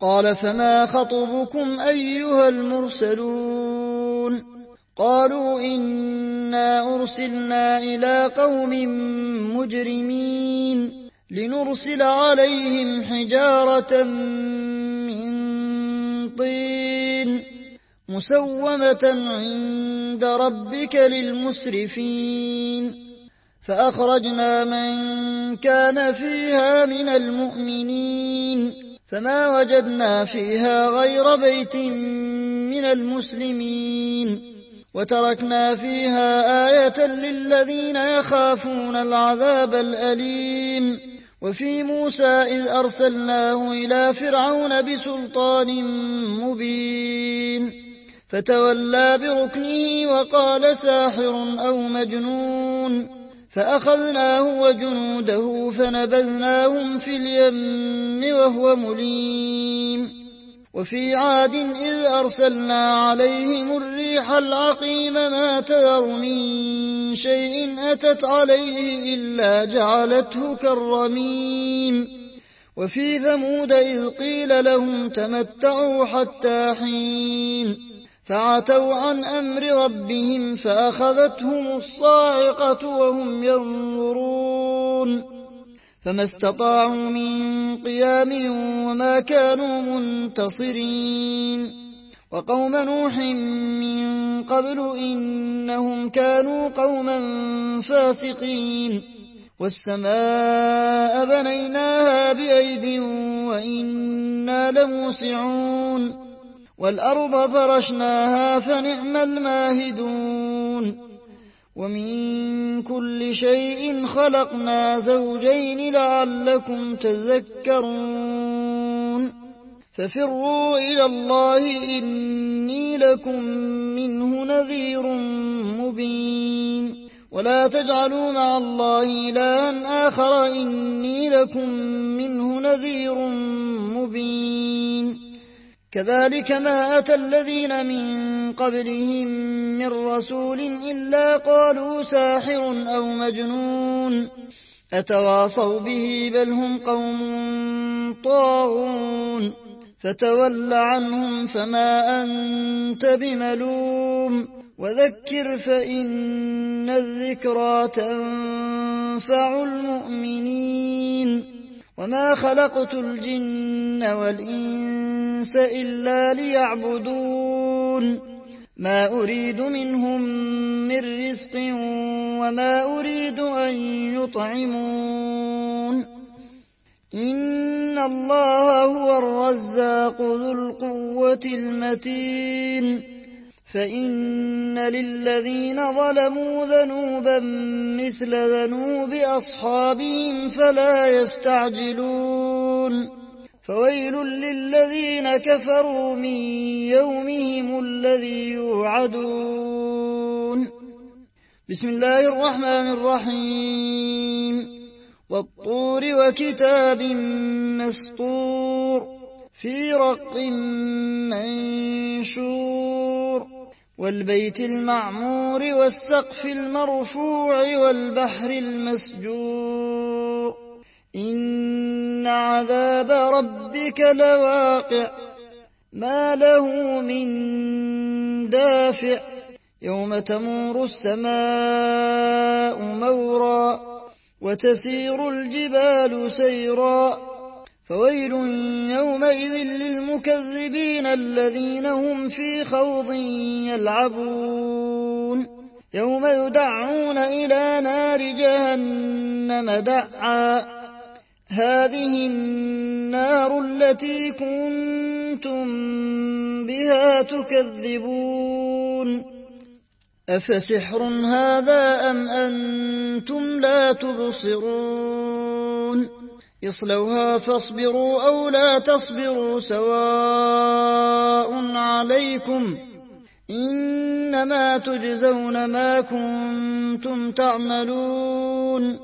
قال فما خطبكم أيها المرسلون قالوا إنا أرسلنا إلى قوم مجرمين لنرسل عليهم حجارة من طين مسومة عند ربك للمسرفين فأخرجنا من كان فيها من المؤمنين فما وجدنا فيها غير بيت من المسلمين وتركنا فيها آية للذين يخافون العذاب الأليم وفي موسى إذ أرسلناه إلى فرعون بسلطان مبين فتولى بركنه وقال ساحر أو مجنون فأخذناه وجنوده فنبذناهم في اليم وهو مليم وفي عاد إذ أرسلنا عليهم الريح العقيم ما تذر من شيء أتت عليه إلا جعلته كالرميم وفي ثمود إذ قيل لهم تمتعوا حتى حين فعتوا عن أمر ربهم فأخذتهم الصاعقة وهم ينظرون فما استطاعوا من قيام وما كانوا منتصرين وقوم نوح من قبل إنهم كانوا قوما فاسقين والسماء بنيناها بأيد وإنا لموسعون والأرض فرشناها فنعم الماهدون ومن كل شيء خلقنا زوجين لعلكم تذكرون ففروا إلى الله إني لكم منه نذير مبين ولا تجعلوا مع الله إلها آخر إني لكم منه نذير مبين كذلك ما أتى الذين من قبلهم من رسول إلا قالوا ساحر أو مجنون أتواصوا به بل هم قوم طاغون فتول عنهم فما أنت بملوم وذكر فإن الذكرى تنفع المؤمنين وما خلقت الجن والإنس إلا ليعبدون ما أريد منهم من رزق وما أريد أن يطعمون إن الله هو الرزاق ذو القوة المتين فإن للذين ظلموا ذنوبا مثل ذنوب أصحابهم فلا يستعجلون فويل للذين كفروا من يومهم الذي يوعدون بسم الله الرحمن الرحيم والطور وكتاب مسطور في رق منشور والبيت المعمور والسقف المرفوع والبحر المسجور إن عذاب ربك لواقع ما له من دافع يوم تمور السماء مورا وتسير الجبال سيرا فويل يومئذ للمكذبين الذين هم في خوض يلعبون يوم يدعون إلى نار جهنم دعا هذه النار التي كنتم بها تكذبون أفسحر هذا أم أنتم لا تبصرون اصلوها فاصبروا أو لا تصبروا سواء عليكم إنما تجزون ما كنتم تعملون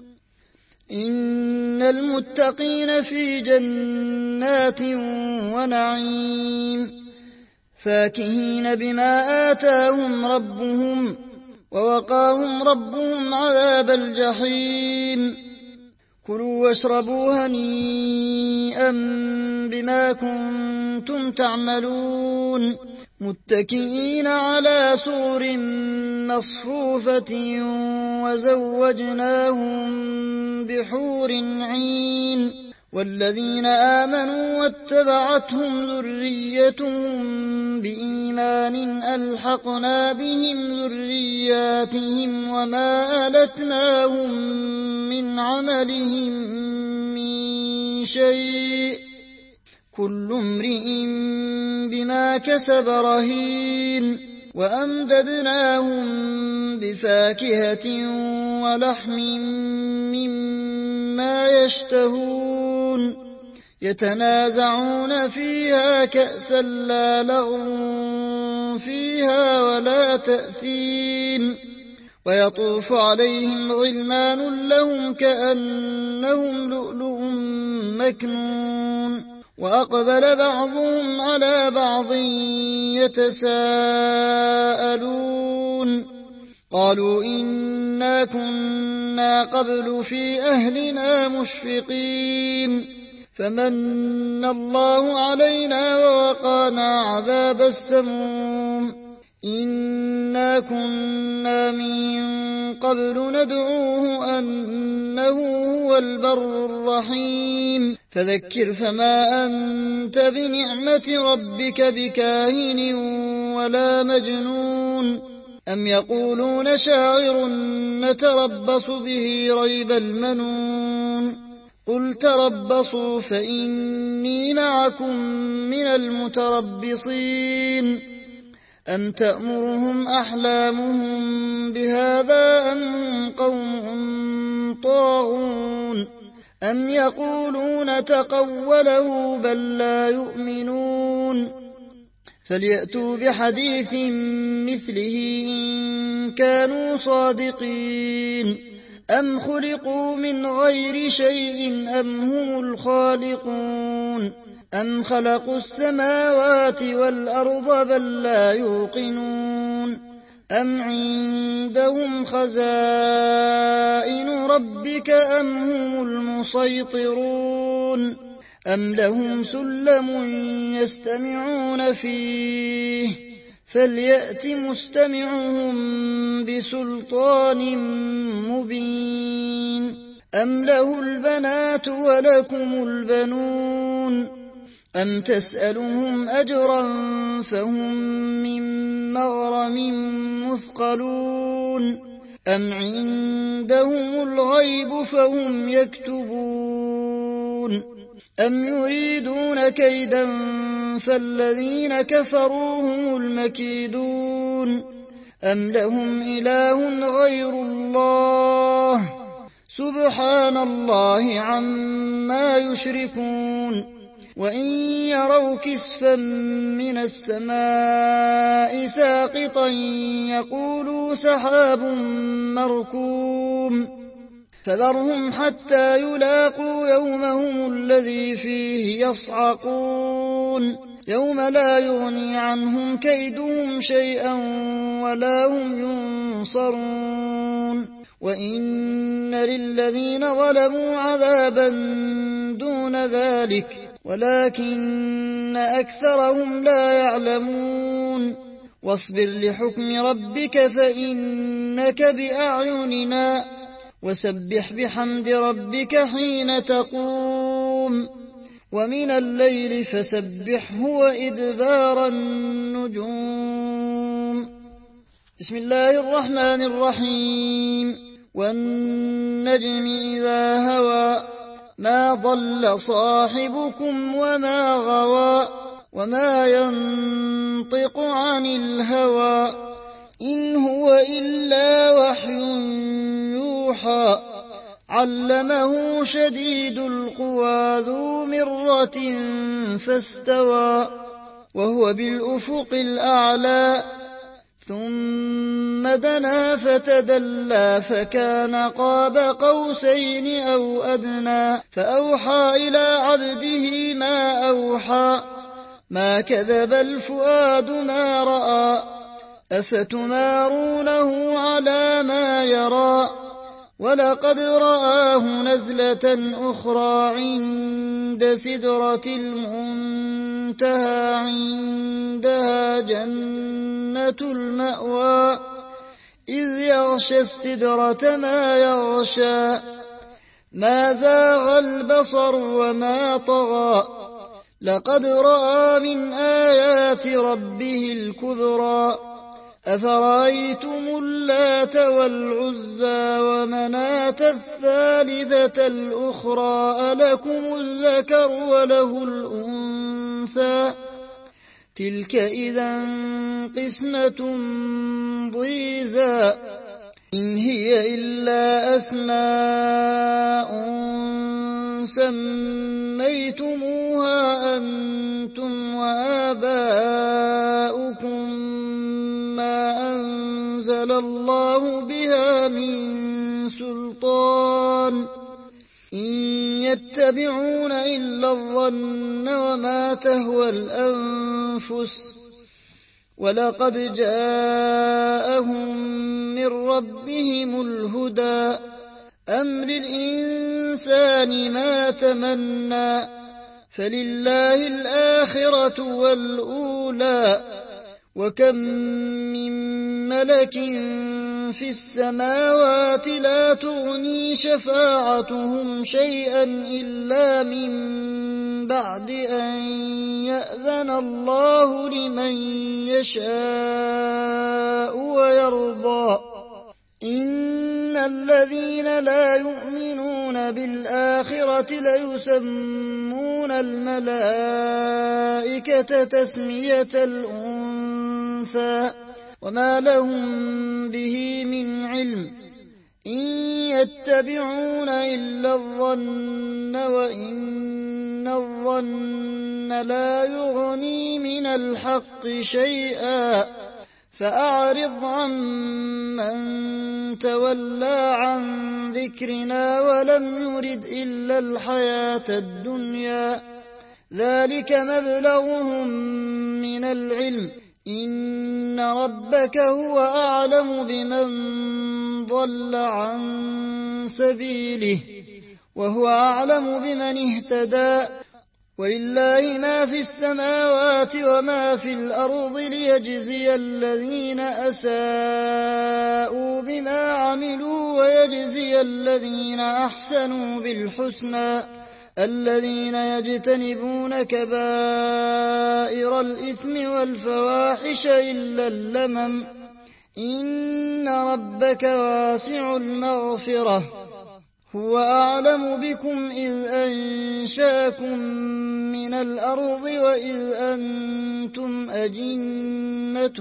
إن المتقين في جنات ونعيم فاكهين بما آتاهم ربهم ووقاهم ربهم عذاب الجحيم كلوا واشربوا هنيئا بما كنتم تعملون متكئين على سور مصفوفة وزوجناهم بحور عين والذين آمنوا واتبعتهم ذريتهم بإيمان ألحقنا بهم ذرياتهم وما ألتناهم من عملهم من شيء كل امرئ بما كسب رهين وأمددناهم بفاكهة ولحم مما يشتهون يتنازعون فيها كأسا لا لغو فيها ولا تأثيم ويطوف عليهم غلمان لهم كأنهم لؤلؤ مكنون وأقبل بعضهم على بعض يتساءلون قالوا إنا كنا قبل في أهلنا مشفقين فمن الله علينا ووقانا عذاب السموم إنا كنا من قبل ندعوه أنه هو البر الرحيم فذكر فما أنت بنعمة ربك بكاهن ولا مجنون أم يقولون شاعر نتربص به ريب المنون قل تربصوا فإني معكم من المتربصين أم تأمرهم أحلامهم بهذا أم هم قوم طاغون أم يقولون تقوله بل لا يؤمنون فليأتوا بحديث مثله إن كانوا صادقين أم خلقوا من غير شيء أم هم الخالقون أم خلقوا السماوات والأرض بل لا يوقنون أم عندهم خزائن ربك أم هم المسيطرون أم لهم سلم يستمعون فيه فليأت مستمعهم بسلطان مبين أم له البنات ولكم البنون أم تسألهم أجرا فهم من مغرم مثقلون أم عندهم الغيب فهم يكتبون أم يريدون كيدا فالذين كفروا هم المكيدون أم لهم إله غير الله سبحان الله عما يشركون وإن يروا كسفا من السماء ساقطا يقولوا سحاب مركوم فذرهم حتى يلاقوا يومهم الذي فيه يصعقون يوم لا يغني عنهم كيدهم شيئا ولا هم ينصرون وإن للذين ظلموا عذابا دون ذلك ولكن أكثرهم لا يعلمون واصبر لحكم ربك فإنك بأعيننا وسبح بحمد ربك حين تقوم ومن الليل فسبحه وإدبار النجوم بسم الله الرحمن الرحيم والنجم إذا هوى ما ضل صاحبكم وما غوى وما ينطق عن الهوى إن هو إلا وحي يوحى علمه شديد القوى ذو مرة فاستوى وهو بالأفق الأعلى ثم دنا فتدلى فكان قاب قوسين أو أدنى فأوحى إلى عبده ما أوحى ما كذب الفؤاد ما رأى أفتمارونه على ما يرى ولقد رآه نزلة أخرى عند سدرة المنتهى عندها جنة المأوى إذ يغشى السدرة ما يغشى ما زاغ البصر وما طغى لقد رأى من آيات ربه الكبرى أفرأيتم اللات والعزى ومناة الثالثة الأخرى ألكم الذكر وله الأنثى تلك إذا قسمة ضيزى إن هي إلا أسماء سميتموها أنتم وآباؤكم ما أنزل الله بها من سلطان إن يتبعون إلا الظن وما تهوى الأنفس ولقد جاءهم من ربهم الهدى أم للإنسان ما تمنى فلله الآخرة والأولى وكم من ملك في السماوات لا تغني شفاعتهم شيئا إلا من بعد أن يأذن الله لمن يشاء ويرضى إن الذين لا يؤمنون بالآخرة ليسمون الملائكة تسمية الأنثى وما لهم به من علم إن يتبعون إلا الظن وإن الظن لا يغني من الحق شيئا فأعرض عمن تولى عن ذكرنا ولم يرد إلا الحياة الدنيا ذلك مبلغهم من العلم إن ربك هو أعلم بمن ضل عن سبيله وهو أعلم بمن اهتدى ولله ما في السماوات وما في الأرض ليجزي الذين أساءوا بما عملوا ويجزي الذين أحسنوا بالحسنى الذين يجتنبون كبائر الإثم والفواحش إلا اللمم إن ربك واسع المغفرة هو أعلم بكم إذ أنشاكم من الأرض وإذ أنتم أجنة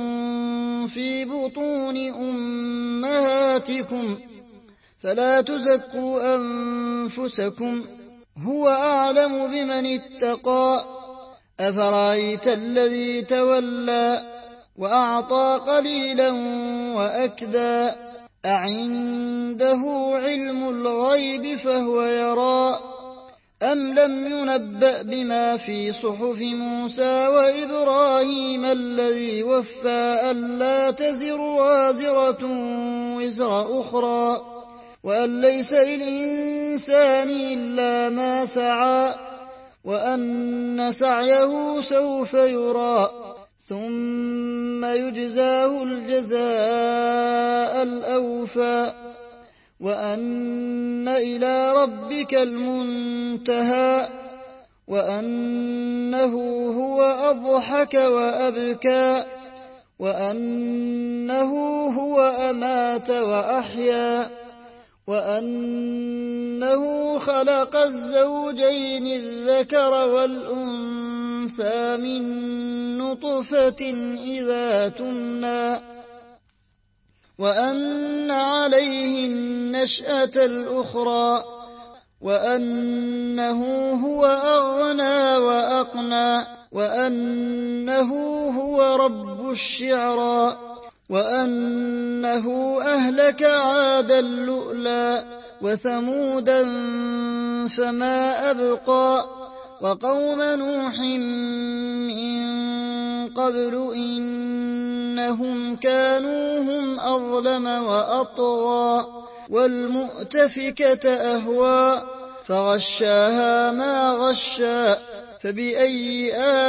في بطون أمهاتكم فلا تزكوا أنفسكم هو أعلم بمن اتقى أفرأيت الذي تولى وأعطى قليلا وأكدى أعنده علم الغيب فهو يرى أم لم ينبأ بما في صحف موسى وإبراهيم الذي وفى ألا تزر وازرة وزر أخرى وأن ليس للإنسان إلا ما سعى وأن سعيه سوف يرى ثم يجزاه الجزاء الأوفى وأن إلى ربك المنتهى وأنه هو أضحك وأبكى وأنه هو أمات وأحيا وأنه خلق الزوجين الذكر والأنثى من نطفة إذا تمنى وأن عليه النشأة الأخرى وأنه هو أغنى وأقنى وأنه هو رب الشعرى وأنه أهلك عادا اللؤلا وثمودا فما أبقى وقوم نوح من قبل إنهم كانوا هم أظلم وأطغى والمؤتفكة أهوى فغشاها ما غشا فبأي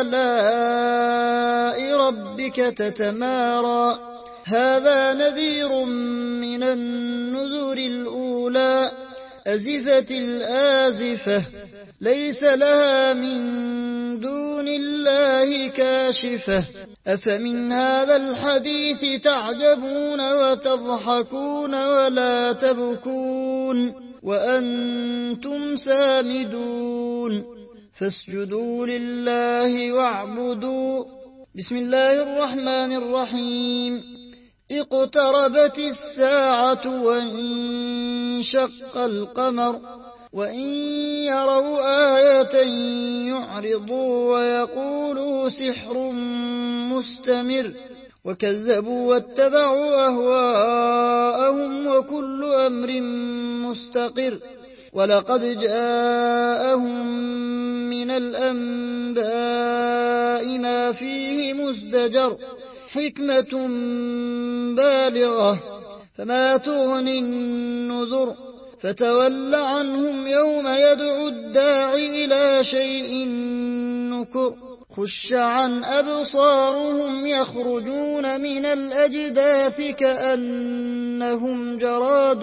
آلاء ربك تتمارى هذا نذير من النذر الأولى أزفت الآزفة ليس لها من دون الله كاشفة أفمن هذا الحديث تعجبون وتضحكون ولا تبكون وأنتم سامدون فاسجدوا لله واعبدوا بسم الله الرحمن الرحيم اقتربت الساعة وانشق القمر وإن يروا آية يعرضوا ويقولوا سحر مستمر وكذبوا واتبعوا أهواءهم وكل أمر مستقر ولقد جاءهم من الأنباء ما فيه مزدجر حكمة بالغة فما تغني النذر فتول عنهم يوم يدعو الداعي إلى شيء نكر خش عن أبصارهم يخرجون من الأجداث كأنهم جراد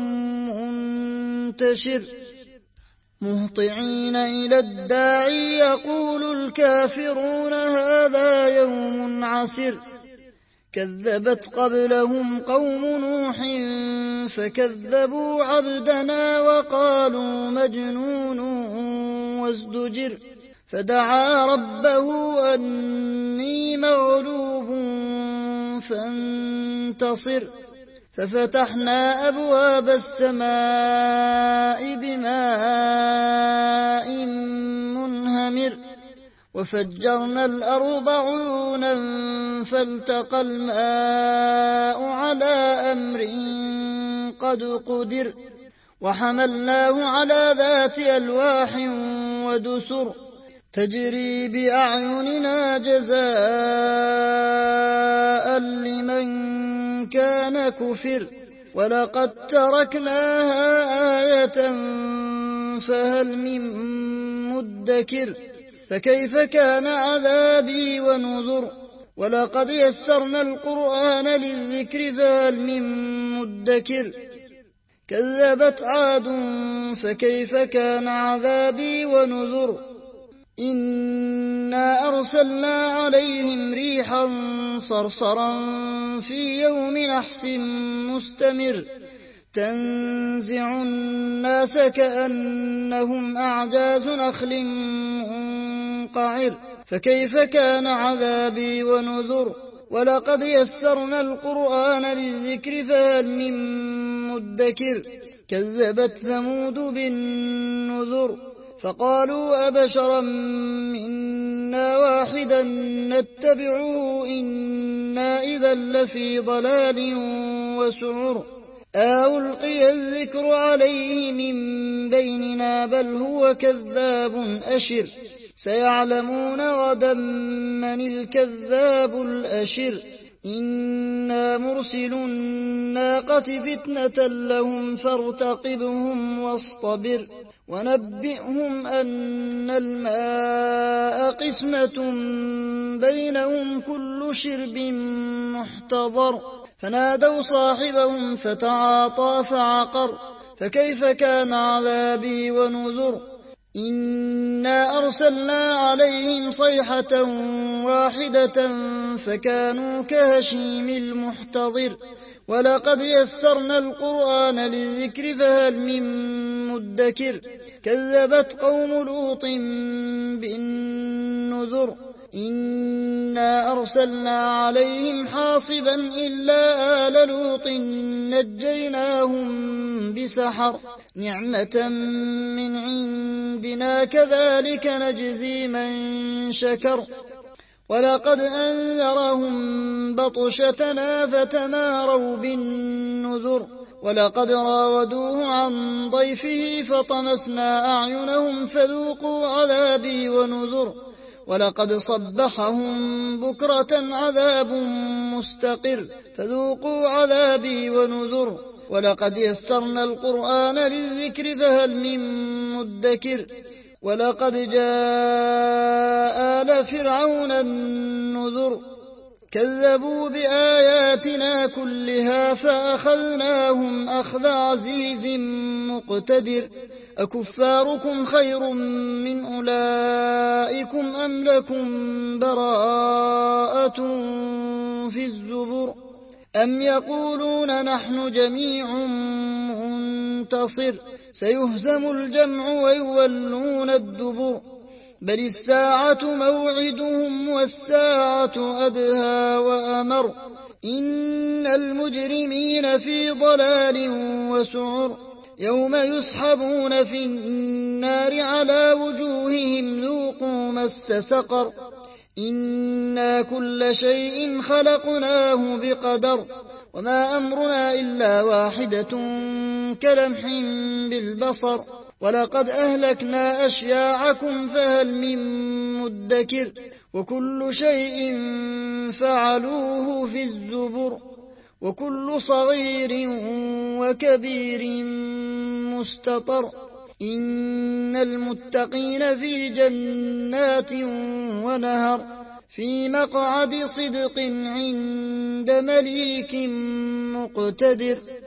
منتشر مهطعين إلى الداعي يقول الكافرون هذا يوم عسر كذبت قبلهم قوم نوح فكذبوا عبدنا وقالوا مجنون وازدجر فدعا ربه أني مغلوب فانتصر ففتحنا أبواب السماء بماء منهمر وفجرنا الأرض عيونا فالتقى الماء على أمر قد قدر وحملناه على ذات ألواح ودسر تجري بأعيننا جزاء لمن كان كفر ولقد تركناها آية فهل من مدكر فكيف كان عذابي ونذر ولقد يسرنا القرآن للذكر فهل من مدكر كذبت عاد فكيف كان عذابي ونذر إنا أرسلنا عليهم ريحا صرصرا في يوم نحس مستمر تنزع الناس كأنهم أعجاز نخل منقعر فكيف كان عذابي ونذر ولقد يسرنا القرآن للذكر فهل من مدكر كذبت ثمود بالنذر فقالوا أبشرا منا واحدا نتبعه إنا إذا لفي ضلال وسعر ألقي الذكر عليه من بيننا بل هو كذاب أشر سيعلمون غدا من الكذاب الأشر إنا مرسل الناقة فتنة لهم فارتقبهم واصطبر ونبئهم أن الماء قسمة بينهم كل شرب محتضر فنادوا صاحبهم فتعاطى فعقر فكيف كان عذابي ونذر إنا أرسلنا عليهم صيحة واحدة فكانوا كهشيم المحتضر ولقد يسرنا القرآن للذكر فهل من مدكر كذبت قوم لوط بالنذر إنا أرسلنا عليهم حاصبا إلا آل لوط نجيناهم بسحر نعمة من عندنا كذلك نجزي من شكر ولقد أنذرهم بطشتنا فتماروا بالنذر ولقد راودوه عن ضيفه فطمسنا أعينهم فذوقوا عذابي ونذر ولقد صبحهم بكرة عذاب مستقر فذوقوا عذابي ونذر ولقد يسرنا القرآن للذكر فهل من مدكر ولقد جاء آل فرعون النذر كذبوا بآياتنا كلها فأخذناهم أخذ عزيز مقتدر أكفاركم خير من أولئكم أم لكم براءة في الزبر أم يقولون نحن جميع منتصر سيهزم الجمع ويولون الدبر بل الساعة موعدهم والساعة أدهى وأمر إن المجرمين في ضلال وسعر يوم يسحبون في النار على وجوههم ذوقوا مس سقر إنا كل شيء خلقناه بقدر وما أمرنا إلا واحدة كلمح بالبصر ولقد أهلكنا أشياعكم فهل من مدكر وكل شيء فعلوه في الزبر وكل صغير وكبير مستطر إن المتقين في جنات ونهر في مقعد صدق عند مليك مقتدر